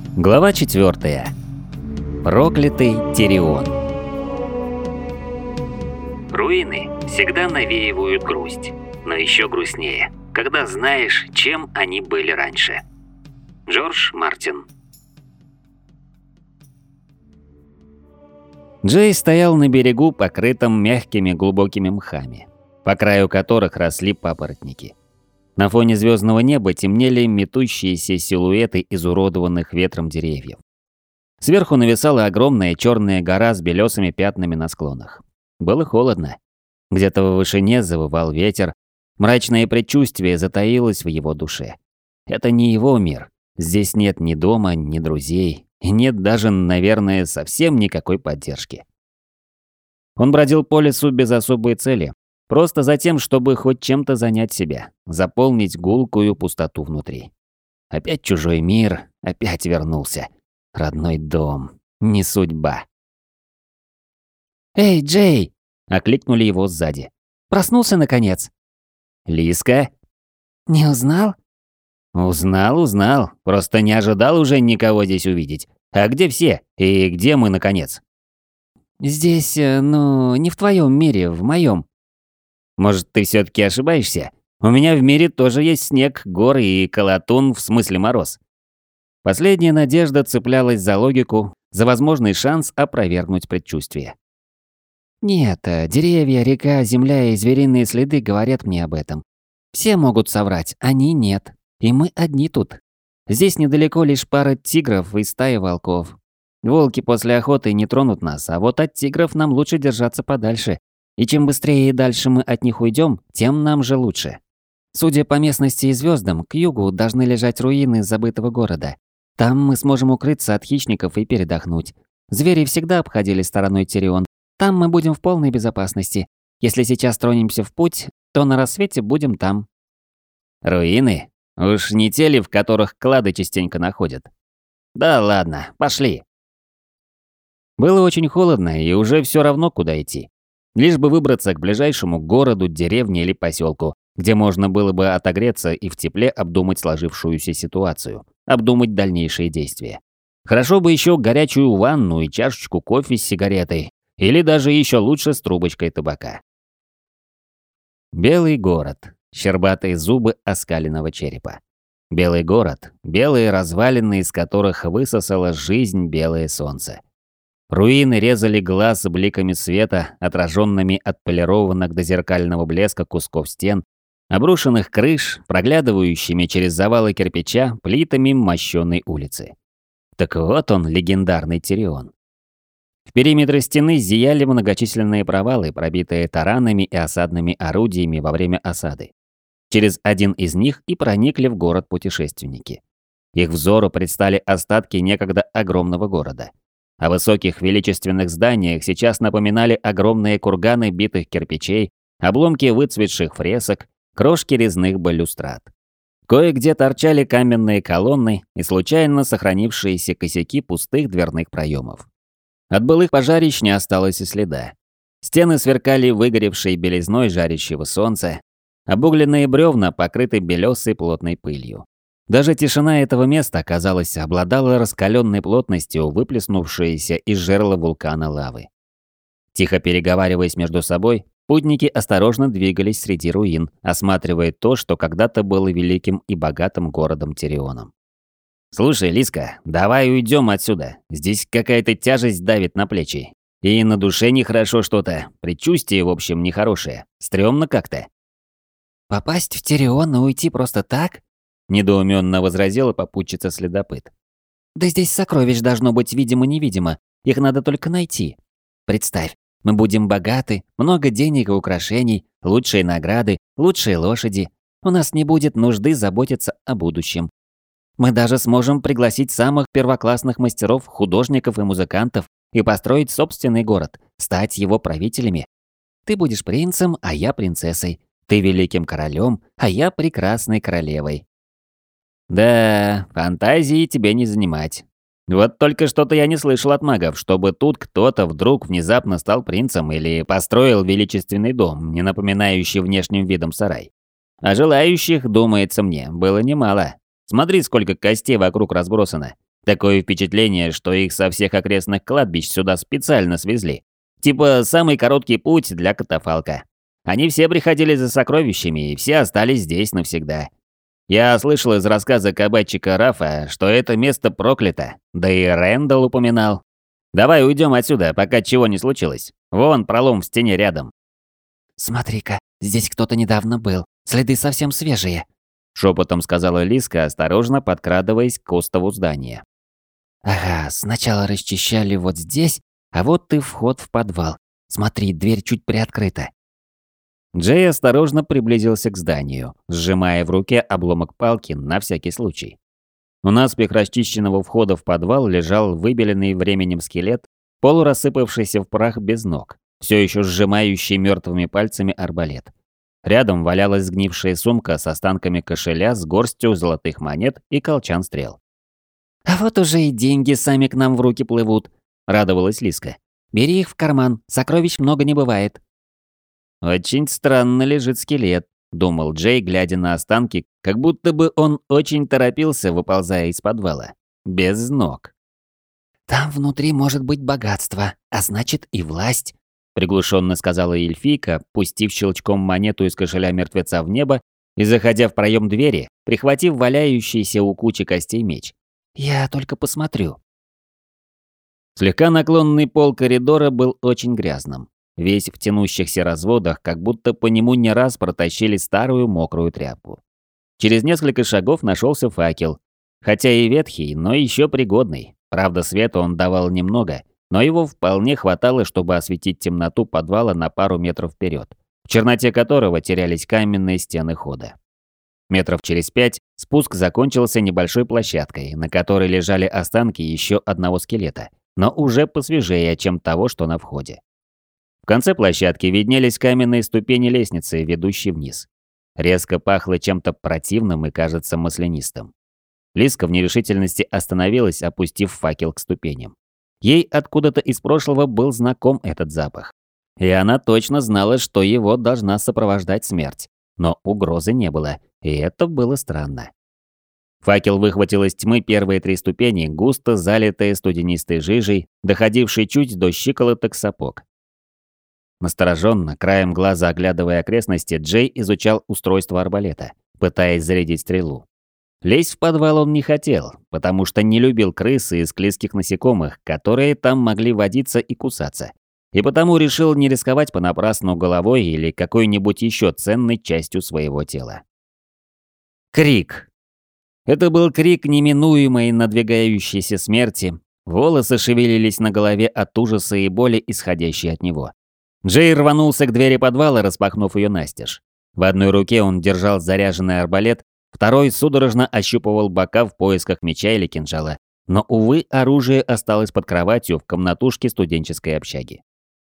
Глава 4. Проклятый Тирион. Руины всегда навеивают грусть, но еще грустнее, когда знаешь, чем они были раньше. Джордж Мартин. Джей стоял на берегу, покрытом мягкими глубокими мхами, по краю которых росли папоротники. На фоне звездного неба темнели метущиеся силуэты изуродованных ветром деревьев. Сверху нависала огромная черная гора с белесыми пятнами на склонах. Было холодно. Где-то в вышине завывал ветер. Мрачное предчувствие затаилось в его душе. Это не его мир. Здесь нет ни дома, ни друзей. И нет даже, наверное, совсем никакой поддержки. Он бродил по лесу без особой цели. Просто за тем, чтобы хоть чем-то занять себя, заполнить гулкую пустоту внутри. Опять чужой мир, опять вернулся. Родной дом. Не судьба. «Эй, Джей!» – окликнули его сзади. «Проснулся, наконец?» «Лиска?» «Не узнал?» «Узнал. Просто не ожидал уже никого здесь увидеть. А где все? И где мы, наконец?» «Здесь, не в твоем мире, в моем. Может, ты все-таки ошибаешься? У меня в мире тоже есть снег, горы и колотун, в смысле мороз». Последняя надежда цеплялась за логику, за возможный шанс опровергнуть предчувствие. «Нет, деревья, река, земля и звериные следы говорят мне об этом. Все могут соврать, они нет. И мы одни тут. Здесь недалеко лишь пара тигров и стая волков. Волки после охоты не тронут нас, а вот от тигров нам лучше держаться подальше. И чем быстрее и дальше мы от них уйдем, тем нам же лучше. Судя по местности и звездам, к югу должны лежать руины забытого города. Там мы сможем укрыться от хищников и передохнуть. Звери всегда обходили стороной Тирион. Там мы будем в полной безопасности. Если сейчас тронемся в путь, то на рассвете будем там». «Руины? Уж не те ли, в которых клады частенько находят? Да ладно, пошли». Было очень холодно, и уже все равно, куда идти. Лишь бы выбраться к ближайшему городу, деревне или поселку, где можно было бы отогреться и в тепле обдумать сложившуюся ситуацию, обдумать дальнейшие действия. Хорошо бы еще горячую ванну и чашечку кофе с сигаретой, или даже еще лучше с трубочкой табака. Белый город, щербатые зубы оскаленного черепа. Белый город, белые развалины, из которых высосало жизнь белое солнце. Руины резали глаз бликами света, отраженными от полированных до зеркального блеска кусков стен, обрушенных крыш, проглядывающими через завалы кирпича плитами мощёной улицы. Так вот он, легендарный Тирион. В периметре стены зияли многочисленные провалы, пробитые таранами и осадными орудиями во время осады. Через один из них и проникли в город путешественники. Их взору предстали остатки некогда огромного города. О высоких величественных зданиях сейчас напоминали огромные курганы битых кирпичей, обломки выцветших фресок, крошки резных балюстрад. Кое-где торчали каменные колонны и случайно сохранившиеся косяки пустых дверных проемов. От былых пожарищ не осталось и следа. Стены сверкали выгоревшей белизной жарящего солнца, обугленные бревна покрыты белесой плотной пылью. Даже тишина этого места, казалось, обладала раскаленной плотностью, выплеснувшейся из жерла вулкана лавы. Тихо переговариваясь между собой, путники осторожно двигались среди руин, осматривая то, что когда-то было великим и богатым городом Тирионом. «Слушай, Лиска, давай уйдем отсюда. Здесь какая-то тяжесть давит на плечи. И на душе нехорошо что-то. Предчувствие, в общем, нехорошее. Стрёмно как-то». «Попасть в Тирион и уйти просто так?» – недоуменно возразила попутчица-следопыт. «Да здесь сокровищ должно быть видимо-невидимо. Их надо только найти. Представь, мы будем богаты, много денег и украшений, лучшие награды, лучшие лошади. У нас не будет нужды заботиться о будущем. Мы даже сможем пригласить самых первоклассных мастеров, художников и музыкантов и построить собственный город, стать его правителями. Ты будешь принцем, а я принцессой. Ты великим королем, а я прекрасной королевой». «Да, фантазии тебе не занимать. Вот только что-то я не слышал от магов, чтобы тут кто-то вдруг внезапно стал принцем или построил величественный дом, не напоминающий внешним видом сарай. А желающих, думается мне, было немало. Смотри, сколько костей вокруг разбросано. Такое впечатление, что их со всех окрестных кладбищ сюда специально свезли. Типа самый короткий путь для катафалка. Они все приходили за сокровищами, и все остались здесь навсегда. Я слышал из рассказа кабачика Рафа, что это место проклято, да и Рэндалл упоминал. Давай уйдем отсюда, пока чего не случилось. Вон пролом в стене рядом. «Смотри-ка, здесь кто-то недавно был. Следы совсем свежие», — Шепотом сказала Лиска, осторожно подкрадываясь к остову здания. «Ага, сначала расчищали вот здесь, а вот и вход в подвал. Смотри, дверь чуть приоткрыта». Джей осторожно приблизился к зданию, сжимая в руке обломок палки на всякий случай. У наспех расчищенного входа в подвал лежал выбеленный временем скелет, полурассыпавшийся в прах без ног, все еще сжимающий мертвыми пальцами арбалет. Рядом валялась сгнившая сумка с останками кошеля с горстью золотых монет и колчан стрел. «А вот уже и деньги сами к нам в руки плывут», — радовалась Лиска. «Бери их в карман, сокровищ много не бывает». «Очень странно лежит скелет», — думал Джей, глядя на останки, как будто бы он очень торопился, выползая из подвала. Без ног. «Там внутри может быть богатство, а значит и власть», — приглушенно сказала эльфийка, пустив щелчком монету из кошеля мертвеца в небо и заходя в проем двери, прихватив валяющийся у кучи костей меч. «Я только посмотрю». Слегка наклонный пол коридора был очень грязным. Весь в тянущихся разводах, как будто по нему не раз протащили старую мокрую тряпку. Через несколько шагов нашелся факел. Хотя и ветхий, но еще пригодный. Правда, света он давал немного, но его вполне хватало, чтобы осветить темноту подвала на пару метров вперед, в черноте которого терялись каменные стены хода. Метров через 5 спуск закончился небольшой площадкой, на которой лежали останки еще одного скелета, но уже посвежее, чем того, что на входе. В конце площадки виднелись каменные ступени лестницы, ведущие вниз. Резко пахло чем-то противным и, кажется, маслянистым. Лиска в нерешительности остановилась, опустив факел к ступеням. Ей откуда-то из прошлого был знаком этот запах. И она точно знала, что его должна сопровождать смерть. Но угрозы не было, и это было странно. Факел выхватил из тьмы первые 3 ступени, густо залитые студенистой жижей, доходившей чуть до щиколоток сапог. Настороженно, краем глаза оглядывая окрестности, Джей изучал устройство арбалета, пытаясь зарядить стрелу. Лезть в подвал он не хотел, потому что не любил крысы и склизких насекомых, которые там могли водиться и кусаться. И потому решил не рисковать понапрасну головой или какой-нибудь еще ценной частью своего тела. Крик. Это был крик неминуемой надвигающейся смерти. Волосы шевелились на голове от ужаса и боли, исходящей от него. Джей рванулся к двери подвала, распахнув ее настежь. В одной руке он держал заряженный арбалет, второй судорожно ощупывал бока в поисках меча или кинжала. Но, увы, оружие осталось под кроватью в комнатушке студенческой общаги.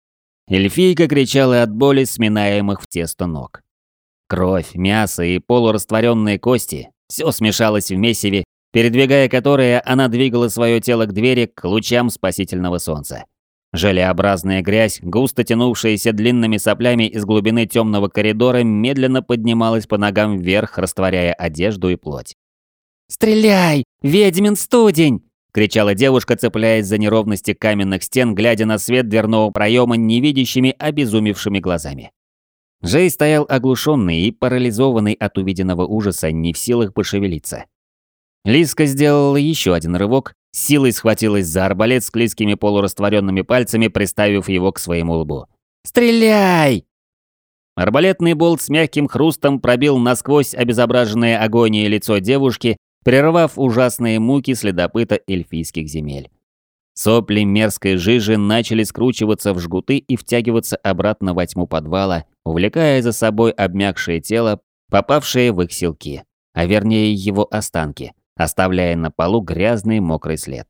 Эльфийка кричала от боли, сминаемых в тесто ног. Кровь, мясо и полурастворенные кости – все смешалось в месиве, передвигая которое, она двигала свое тело к двери, к лучам спасительного солнца. Желеобразная грязь, густо тянувшаяся длинными соплями из глубины темного коридора, медленно поднималась по ногам вверх, растворяя одежду и плоть. «Стреляй! Ведьмин студень!» – кричала девушка, цепляясь за неровности каменных стен, глядя на свет дверного проема невидящими, обезумевшими глазами. Джей стоял оглушенный и парализованный от увиденного ужаса, не в силах пошевелиться. Лиска сделала еще один рывок, силой схватилась за арбалет с клизкими полурастворенными пальцами, приставив его к своему лбу. «Стреляй!» Арбалетный болт с мягким хрустом пробил насквозь обезображенное агонией лицо девушки, прервав ужасные муки следопыта эльфийских земель. Сопли мерзкой жижи начали скручиваться в жгуты и втягиваться обратно во тьму подвала, увлекая за собой обмякшее тело, попавшее в их силки, а вернее его останки, оставляя на полу грязный мокрый след.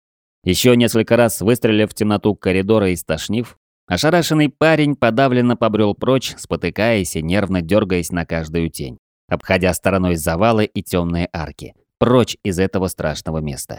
Еще несколько раз выстрелив в темноту коридора и стошнив, ошарашенный парень подавленно побрел прочь, спотыкаясь и нервно дергаясь на каждую тень, обходя стороной завалы и темные арки, прочь из этого страшного места.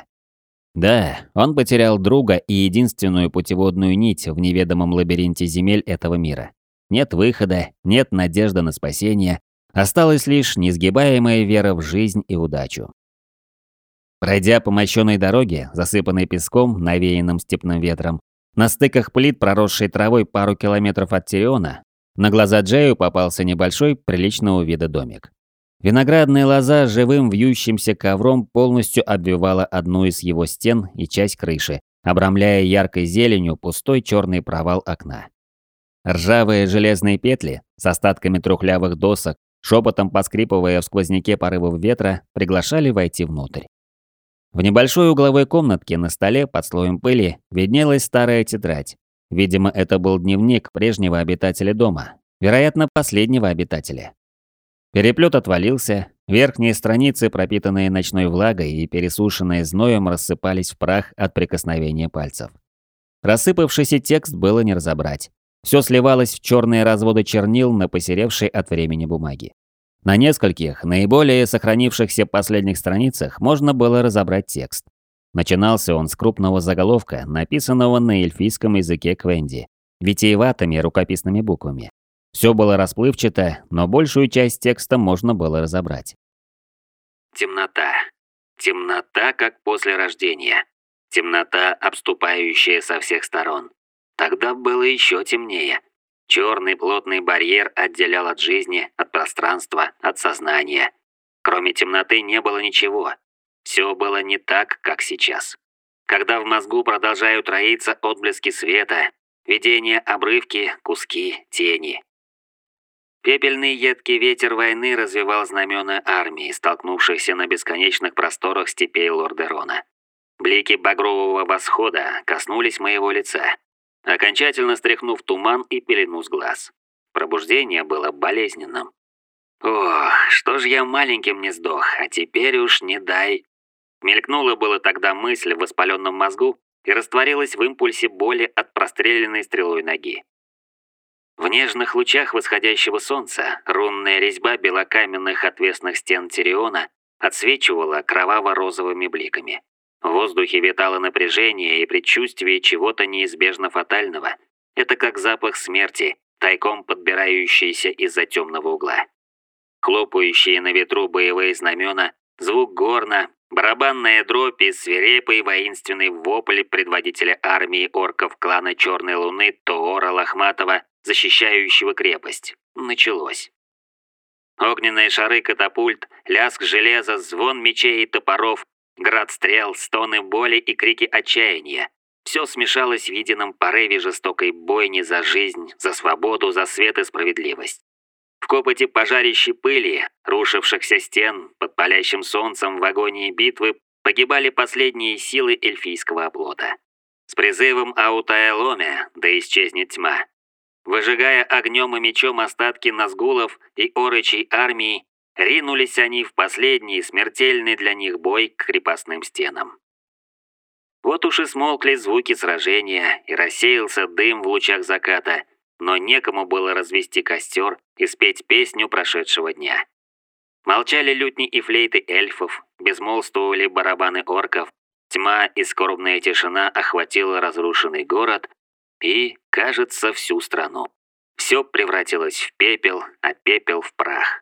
Да, он потерял друга и единственную путеводную нить в неведомом лабиринте земель этого мира. Нет выхода, нет надежды на спасение, осталась лишь несгибаемая вера в жизнь и удачу. Пройдя по мощенной дороге, засыпанной песком, навеянным степным ветром, на стыках плит, проросшей травой пару километров от Тириона, на глаза Джею попался небольшой, приличного вида домик. Виноградная лоза живым вьющимся ковром полностью обвивала одну из его стен и часть крыши, обрамляя яркой зеленью пустой черный провал окна. Ржавые железные петли с остатками трухлявых досок, шепотом поскрипывая в сквозняке порывов ветра, приглашали войти внутрь. В небольшой угловой комнатке на столе под слоем пыли виднелась старая тетрадь. Видимо, это был дневник прежнего обитателя дома, вероятно, последнего обитателя. Переплет отвалился, верхние страницы, пропитанные ночной влагой и пересушенные зноем, рассыпались в прах от прикосновения пальцев. Рассыпавшийся текст было не разобрать. Все сливалось в черные разводы чернил на посеревшей от времени бумаге. На нескольких, наиболее сохранившихся последних страницах можно было разобрать текст. Начинался он с крупного заголовка, написанного на эльфийском языке Квенди, витиеватыми рукописными буквами. Все было расплывчато, но большую часть текста можно было разобрать. Темнота. Темнота, как после рождения. Темнота, обступающая со всех сторон. Тогда было еще темнее. Черный плотный барьер отделял от жизни, от пространства, от сознания. Кроме темноты не было ничего. Все было не так, как сейчас. Когда в мозгу продолжают роиться отблески света, видения, обрывки, куски, тени. Пепельный едкий ветер войны развивал знамена армии, столкнувшихся на бесконечных просторах степей Лордерона. Блики багрового восхода коснулись моего лица, окончательно стряхнув туман и пелену с глаз. Пробуждение было болезненным. Ох, что ж я маленьким не сдох, а теперь уж не дай. Мелькнула была тогда мысль в воспаленном мозгу и растворилась в импульсе боли от простреленной стрелой ноги. В нежных лучах восходящего солнца рунная резьба белокаменных отвесных стен Тириона отсвечивала кроваво-розовыми бликами. В воздухе витало напряжение и предчувствие чего-то неизбежно фатального. Это как запах смерти, тайком подбирающийся из-за темного угла. Хлопающие на ветру боевые знамена, звук горна, барабанная дробь и свирепый воинственный вопль предводителя армии орков клана Черной Луны Тоора Лохматова, защищающего крепость. Началось. Огненные шары катапульт, лязг железа, звон мечей и топоров, град стрел, стоны боли и крики отчаяния. Все смешалось в едином порыве жестокой бойни за жизнь, за свободу, за свет и справедливость. В копоте пожарищей пыли, рушившихся стен, под палящим солнцем в агонии битвы погибали последние силы эльфийского оплота. С призывом Аутаэломе «Да исчезнет тьма». Выжигая огнем и мечом остатки назгулов и орочей армии, ринулись они в последний смертельный для них бой к крепостным стенам. Вот уж и смолкли звуки сражения, и рассеялся дым в лучах заката, но некому было развести костер и спеть песню прошедшего дня. Молчали лютни и флейты эльфов, безмолвствовали барабаны орков, тьма и скорбная тишина охватила разрушенный город и, кажется, всю страну. Все превратилось в пепел, а пепел в прах.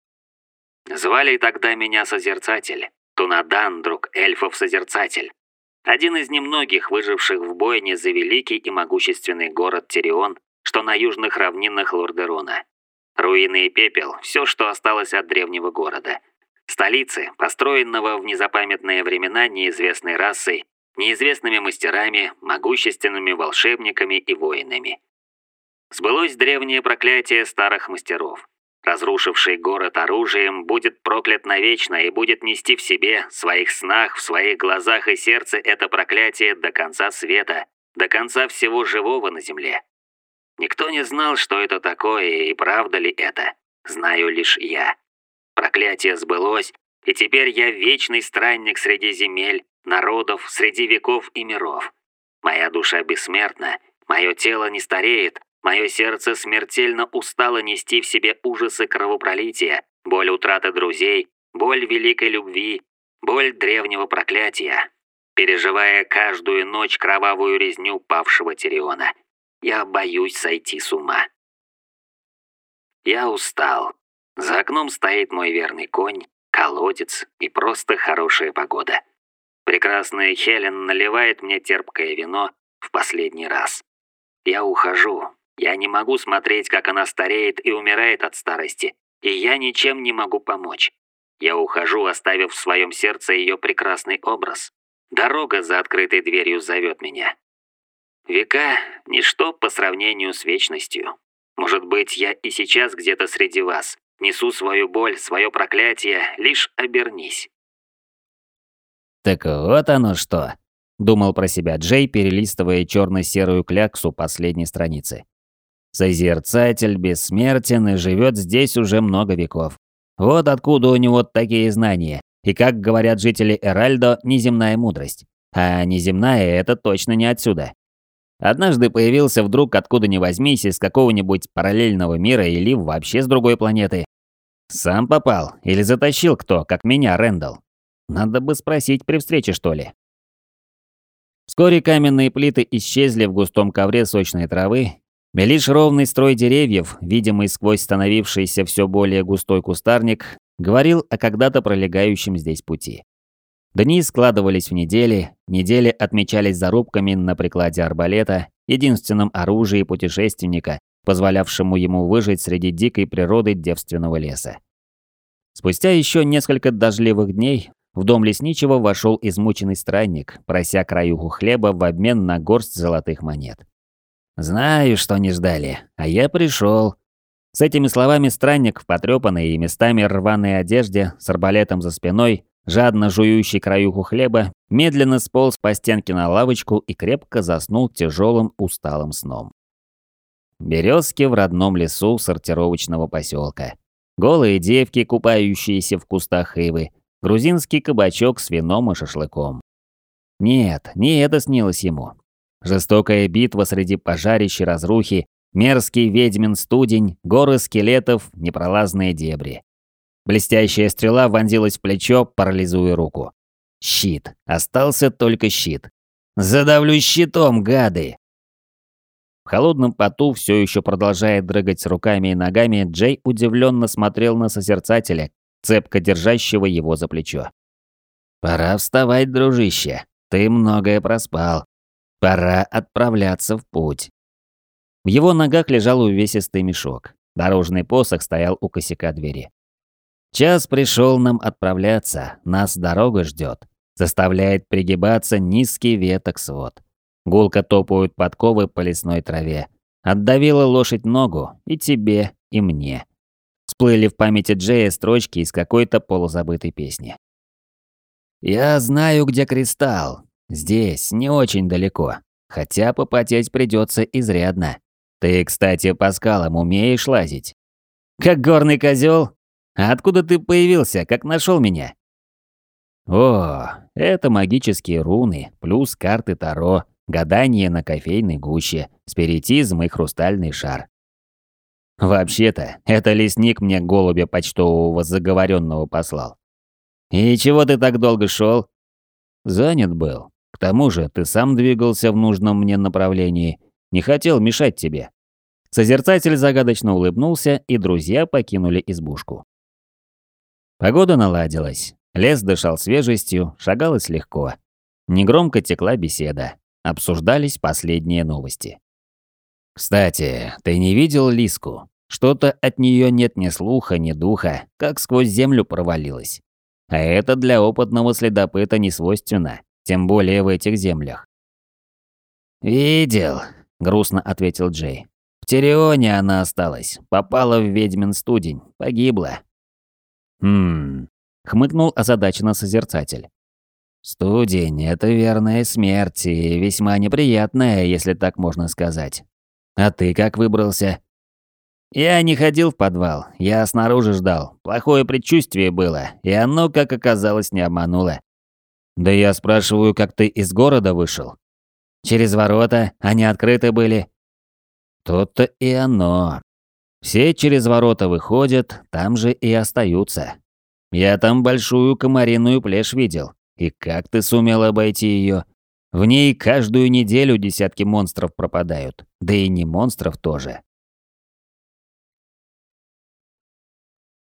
Звали тогда меня Созерцатель, Тунадан, друг эльфов-созерцатель. Один из немногих выживших в бойне за великий и могущественный город Тирион, что на южных равнинах Лордерона. Руины и пепел – все, что осталось от древнего города. Столицы, построенного в незапамятные времена неизвестной расой, неизвестными мастерами, могущественными волшебниками и воинами. Сбылось древнее проклятие старых мастеров. Разрушивший город оружием будет проклят навечно и будет нести в себе, в своих снах, в своих глазах и сердце это проклятие до конца света, до конца всего живого на земле. Никто не знал, что это такое и правда ли это. Знаю лишь я. Проклятие сбылось, и теперь я вечный странник среди земель, народов, среди веков и миров. Моя душа бессмертна, мое тело не стареет, мое сердце смертельно устало нести в себе ужасы кровопролития, боль утраты друзей, боль великой любви, боль древнего проклятия. Переживая каждую ночь кровавую резню павшего Тириона, я боюсь сойти с ума. Я устал. За окном стоит мой верный конь, колодец и просто хорошая погода. Прекрасная Хелен наливает мне терпкое вино в последний раз. Я ухожу. Я не могу смотреть, как она стареет и умирает от старости, и я ничем не могу помочь. Я ухожу, оставив в своем сердце ее прекрасный образ. Дорога за открытой дверью зовет меня. Века – ничто по сравнению с вечностью. Может быть, я и сейчас где-то среди вас. Несу свою боль, свое проклятие, лишь обернись. Так вот оно что, думал про себя Джей, перелистывая черно-серую кляксу последней страницы. Созерцатель бессмертен и живет здесь уже много веков. Вот откуда у него такие знания. И, как говорят жители Эральдо, неземная мудрость. А неземная – это точно не отсюда. Однажды появился вдруг откуда ни возьмись из какого-нибудь параллельного мира или вообще с другой планеты. Сам попал или затащил кто, как меня, Рэндалл? Надо бы спросить при встрече, что ли. Вскоре каменные плиты исчезли в густом ковре сочной травы, и лишь ровный строй деревьев, видимый сквозь становившийся все более густой кустарник, говорил о когда-то пролегающем здесь пути. Дни складывались в недели, недели отмечались зарубками на прикладе арбалета, единственном оружии путешественника, позволявшему ему выжить среди дикой природы девственного леса. Спустя еще несколько дождливых дней в дом лесничего вошел измученный странник, прося краюху хлеба в обмен на горсть золотых монет. «Знаю, что не ждали, а я пришел». С этими словами странник в потрепанной и местами рваной одежде, с арбалетом за спиной, жадно жующий краюху хлеба, медленно сполз по стенке на лавочку и крепко заснул тяжелым усталым сном. Березки в родном лесу сортировочного поселка. Голые девки, купающиеся в кустах ивы. Грузинский кабачок с вином и шашлыком. Нет, не это снилось ему. Жестокая битва среди пожарищ и разрухи, мерзкий ведьмин студень, горы скелетов, непролазные дебри. Блестящая стрела вонзилась в плечо, парализуя руку. Щит. Остался только щит. «Задавлю щитом, гады!» В холодном поту, все еще продолжая дрыгать руками и ногами, Джей удивленно смотрел на созерцателя, цепко держащего его за плечо. «Пора вставать, дружище. Ты многое проспал. Пора отправляться в путь». В его ногах лежал увесистый мешок. Дорожный посох стоял у косяка двери. «Час пришел нам отправляться, нас дорога ждет», заставляет пригибаться низкий веток свод. Гулко топают подковы по лесной траве. Отдавила лошадь ногу и тебе, и мне. Всплыли в памяти Джея строчки из какой-то полузабытой песни. «Я знаю, где кристалл. Здесь, не очень далеко. Хотя попотеть придется изрядно. Ты, кстати, по скалам умеешь лазить?» «Как горный козел? А откуда ты появился, как нашел меня?» «О, это магические руны, плюс карты Таро, гадание на кофейной гуще, спиритизм и хрустальный шар. Вообще-то, это лесник мне голубя почтового заговоренного послал. И чего ты так долго шел? Занят был. К тому же ты сам двигался в нужном мне направлении. Не хотел мешать тебе». Созерцатель загадочно улыбнулся, и друзья покинули избушку. Погода наладилась. Лес дышал свежестью, шагалось легко. Негромко текла беседа. Обсуждались последние новости. «Кстати, ты не видел Лиску? Что-то от нее нет ни слуха, ни духа, как сквозь землю провалилась. А это для опытного следопыта не свойственно, тем более в этих землях». «Видел», — грустно ответил Джей. «В Тирионе она осталась, попала в ведьмин студень, погибла». Хмыкнул озадаченно созерцатель. «Студень — это верная смерть и весьма неприятная, если так можно сказать. А ты как выбрался?» «Я не ходил в подвал, я снаружи ждал. Плохое предчувствие было, и оно, как оказалось, не обмануло». «Да я спрашиваю, как ты из города вышел?» «Через ворота, они открыты были». «То-то и оно. Все через ворота выходят, там же и остаются. Я там большую комариную плешь видел. И как ты сумел обойти ее? В ней каждую неделю десятки монстров пропадают. Да и не монстров тоже.